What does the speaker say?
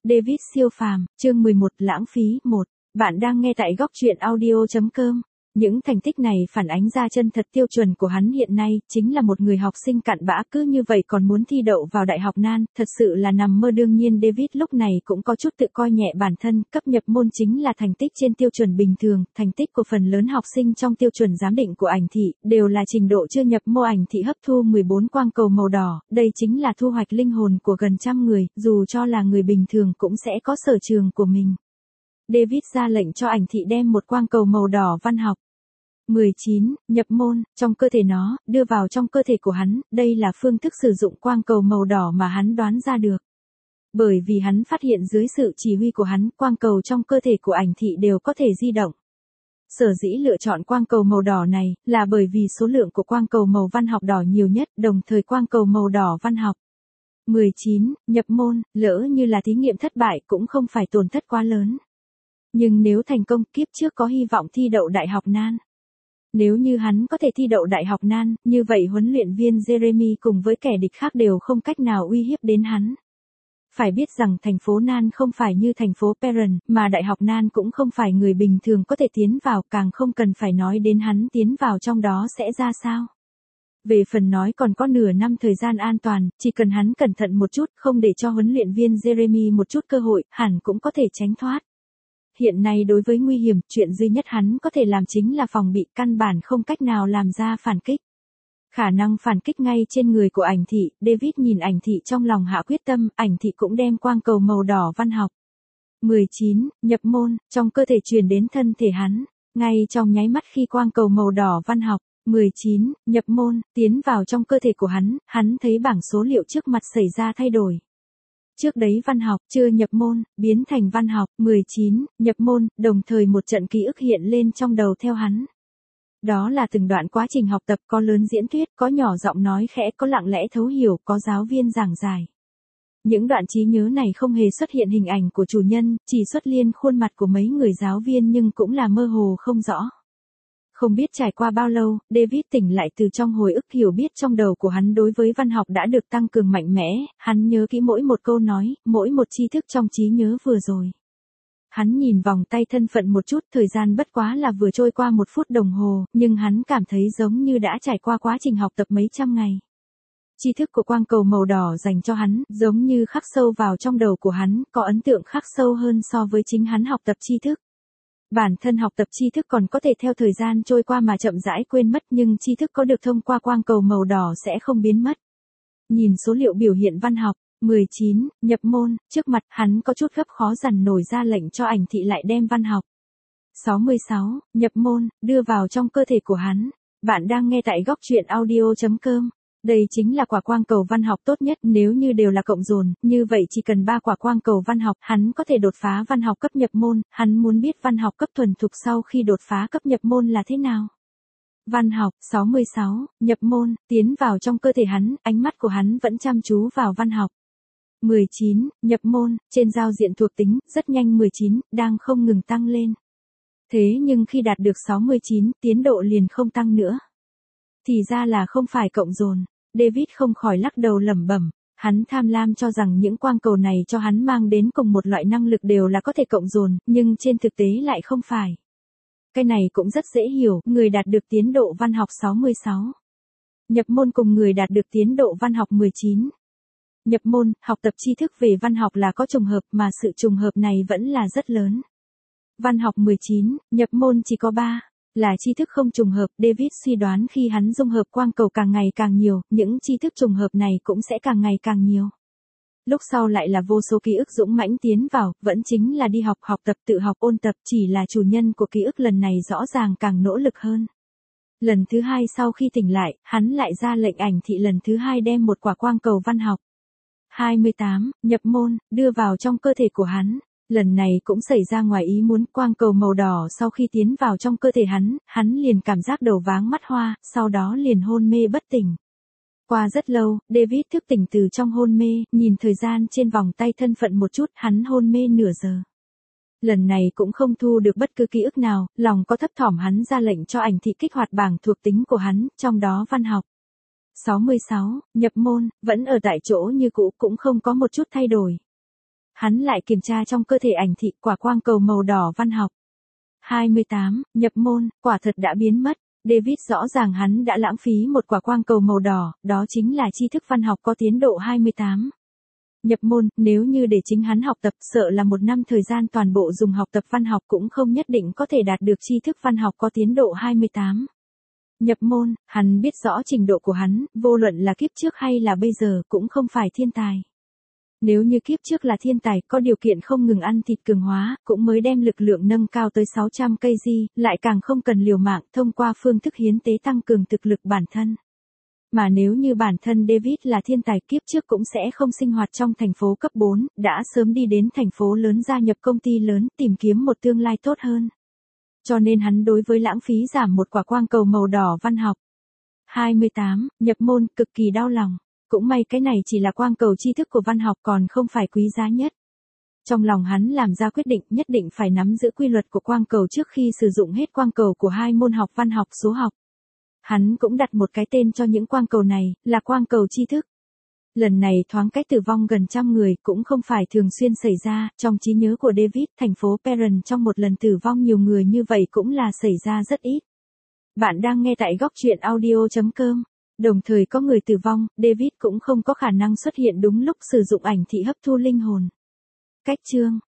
David siêu phàm, chương 11 lãng phí 1. Bạn đang nghe tại góc truyện audio.com. Những thành tích này phản ánh ra chân thật tiêu chuẩn của hắn hiện nay, chính là một người học sinh cặn bã cứ như vậy còn muốn thi đậu vào đại học nan, thật sự là nằm mơ. Đương nhiên David lúc này cũng có chút tự coi nhẹ bản thân, cấp nhập môn chính là thành tích trên tiêu chuẩn bình thường, thành tích của phần lớn học sinh trong tiêu chuẩn giám định của ảnh thị, đều là trình độ chưa nhập mô. Ảnh thị hấp thu 14 quang cầu màu đỏ, đây chính là thu hoạch linh hồn của gần trăm người, dù cho là người bình thường cũng sẽ có sở trường của mình. David ra lệnh cho ảnh thị đem một quang cầu màu đỏ văn học 19, nhập môn, trong cơ thể nó, đưa vào trong cơ thể của hắn, đây là phương thức sử dụng quang cầu màu đỏ mà hắn đoán ra được. Bởi vì hắn phát hiện dưới sự chỉ huy của hắn, quang cầu trong cơ thể của ảnh thị đều có thể di động. Sở dĩ lựa chọn quang cầu màu đỏ này, là bởi vì số lượng của quang cầu màu văn học đỏ nhiều nhất, đồng thời quang cầu màu đỏ văn học 19, nhập môn, lỡ như là thí nghiệm thất bại cũng không phải tổn thất quá lớn. Nhưng nếu thành công, kiếp trước có hy vọng thi đậu đại học nan. Nếu như hắn có thể thi đậu đại học nan, như vậy huấn luyện viên Jeremy cùng với kẻ địch khác đều không cách nào uy hiếp đến hắn. Phải biết rằng thành phố nan không phải như thành phố Perron, mà đại học nan cũng không phải người bình thường có thể tiến vào, càng không cần phải nói đến hắn tiến vào trong đó sẽ ra sao. Về phần nói còn có nửa năm thời gian an toàn, chỉ cần hắn cẩn thận một chút, không để cho huấn luyện viên Jeremy một chút cơ hội, hẳn cũng có thể tránh thoát. Hiện nay đối với nguy hiểm, chuyện duy nhất hắn có thể làm chính là phòng bị, căn bản không cách nào làm ra phản kích. Khả năng phản kích ngay trên người của ảnh thị, David nhìn ảnh thị trong lòng hạ quyết tâm, ảnh thị cũng đem quang cầu màu đỏ văn học 19, nhập môn, trong cơ thể truyền đến thân thể hắn. Ngay trong nháy mắt khi quang cầu màu đỏ văn học 19, nhập môn, tiến vào trong cơ thể của hắn thấy bảng số liệu trước mặt xảy ra thay đổi. Trước đấy văn học, chưa nhập môn, biến thành văn học, 19, nhập môn, đồng thời một trận ký ức hiện lên trong đầu theo hắn. Đó là từng đoạn quá trình học tập, có lớn diễn thuyết, có nhỏ giọng nói khẽ, có lặng lẽ thấu hiểu, có giáo viên giảng giải. Những đoạn trí nhớ này không hề xuất hiện hình ảnh của chủ nhân, chỉ xuất liên khuôn mặt của mấy người giáo viên nhưng cũng là mơ hồ không rõ. Không biết trải qua bao lâu, David tỉnh lại từ trong hồi ức, hiểu biết trong đầu của hắn đối với văn học đã được tăng cường mạnh mẽ, hắn nhớ kỹ mỗi một câu nói, mỗi một tri thức trong trí nhớ vừa rồi. Hắn nhìn vòng tay thân phận một chút, thời gian bất quá là vừa trôi qua 1 phút đồng hồ, nhưng hắn cảm thấy giống như đã trải qua quá trình học tập mấy trăm ngày. Tri thức của quang cầu màu đỏ dành cho hắn, giống như khắc sâu vào trong đầu của hắn, có ấn tượng khắc sâu hơn so với chính hắn học tập tri thức. Bản thân học tập tri thức còn có thể theo thời gian trôi qua mà chậm rãi quên mất, nhưng tri thức có được thông qua quang cầu màu đỏ sẽ không biến mất. Nhìn số liệu biểu hiện văn học 19, nhập môn, trước mặt hắn có chút gấp khó dằn nổi ra lệnh cho ảnh thị lại đem văn học 66, nhập môn, đưa vào trong cơ thể của hắn. Bạn đang nghe tại góc truyện audio.com. Đây chính là quả quang cầu văn học tốt nhất, nếu như đều là cộng dồn, như vậy chỉ cần 3 quả quang cầu văn học, hắn có thể đột phá văn học cấp nhập môn, hắn muốn biết văn học cấp thuần thục sau khi đột phá cấp nhập môn là thế nào. Văn học, 66, nhập môn, tiến vào trong cơ thể hắn, ánh mắt của hắn vẫn chăm chú vào văn học. 19, nhập môn, trên giao diện thuộc tính, rất nhanh 19, đang không ngừng tăng lên. Thế nhưng khi đạt được 69, tiến độ liền không tăng nữa. Thì ra là không phải cộng dồn. David không khỏi lắc đầu lẩm bẩm, hắn tham lam cho rằng những quang cầu này cho hắn mang đến cùng một loại năng lực đều là có thể cộng dồn, nhưng trên thực tế lại không phải. Cái này cũng rất dễ hiểu, người đạt được tiến độ văn học 66. Nhập môn cùng người đạt được tiến độ văn học 19. Nhập môn, học tập tri thức về văn học là có trùng hợp mà sự trùng hợp này vẫn là rất lớn. Văn học 19, nhập môn chỉ có 3. Là tri thức không trùng hợp, David suy đoán khi hắn dung hợp quang cầu càng ngày càng nhiều, những tri thức trùng hợp này cũng sẽ càng ngày càng nhiều. Lúc sau lại là vô số ký ức dũng mãnh tiến vào, vẫn chính là đi học, học tập, tự học, ôn tập, chỉ là chủ nhân của ký ức lần này rõ ràng càng nỗ lực hơn. Lần thứ 2 sau khi tỉnh lại, hắn lại ra lệnh ảnh thị lần thứ 2 đem một quả quang cầu văn học 28, nhập môn, đưa vào trong cơ thể của hắn. Lần này cũng xảy ra ngoài ý muốn, quang cầu màu đỏ sau khi tiến vào trong cơ thể hắn liền cảm giác đầu váng mắt hoa, sau đó liền hôn mê bất tỉnh. Qua rất lâu, David thức tỉnh từ trong hôn mê, nhìn thời gian trên vòng tay thân phận một chút, hắn hôn mê nửa giờ. Lần này cũng không thu được bất cứ ký ức nào, lòng có thấp thỏm hắn ra lệnh cho ảnh thị kích hoạt bảng thuộc tính của hắn, trong đó văn học 66, nhập môn, vẫn ở tại chỗ như cũ, cũng không có một chút thay đổi. Hắn lại kiểm tra trong cơ thể ảnh thị quả quang cầu màu đỏ văn học. 28. Nhập môn, quả thật đã biến mất. David rõ ràng hắn đã lãng phí một quả quang cầu màu đỏ, đó chính là tri thức văn học có tiến độ 28. Nhập môn, nếu như để chính hắn học tập, sợ là một năm thời gian toàn bộ dùng học tập văn học cũng không nhất định có thể đạt được tri thức văn học có tiến độ 28. Nhập môn, hắn biết rõ trình độ của hắn, vô luận là kiếp trước hay là bây giờ cũng không phải thiên tài. Nếu như kiếp trước là thiên tài, có điều kiện không ngừng ăn thịt cường hóa, cũng mới đem lực lượng nâng cao tới 600 kg, lại càng không cần liều mạng thông qua phương thức hiến tế tăng cường thực lực bản thân. Mà nếu như bản thân David là thiên tài, kiếp trước cũng sẽ không sinh hoạt trong thành phố cấp 4, đã sớm đi đến thành phố lớn gia nhập công ty lớn tìm kiếm một tương lai tốt hơn. Cho nên hắn đối với lãng phí giảm một quả quang cầu màu đỏ văn học. 28. Nhập môn, cực kỳ đau lòng. Cũng may cái này chỉ là quang cầu tri thức của văn học còn không phải quý giá nhất. Trong lòng hắn làm ra quyết định nhất định phải nắm giữ quy luật của quang cầu trước khi sử dụng hết quang cầu của hai môn học văn học số học. Hắn cũng đặt một cái tên cho những quang cầu này, là quang cầu tri thức. Lần này thoáng cách tử vong gần 100 người cũng không phải thường xuyên xảy ra, trong trí nhớ của David, thành phố Perron trong một lần tử vong nhiều người như vậy cũng là xảy ra rất ít. Bạn đang nghe tại góc truyện audio.com. Đồng thời có người tử vong, David cũng không có khả năng xuất hiện đúng lúc sử dụng ảnh thị hấp thu linh hồn. Cách chương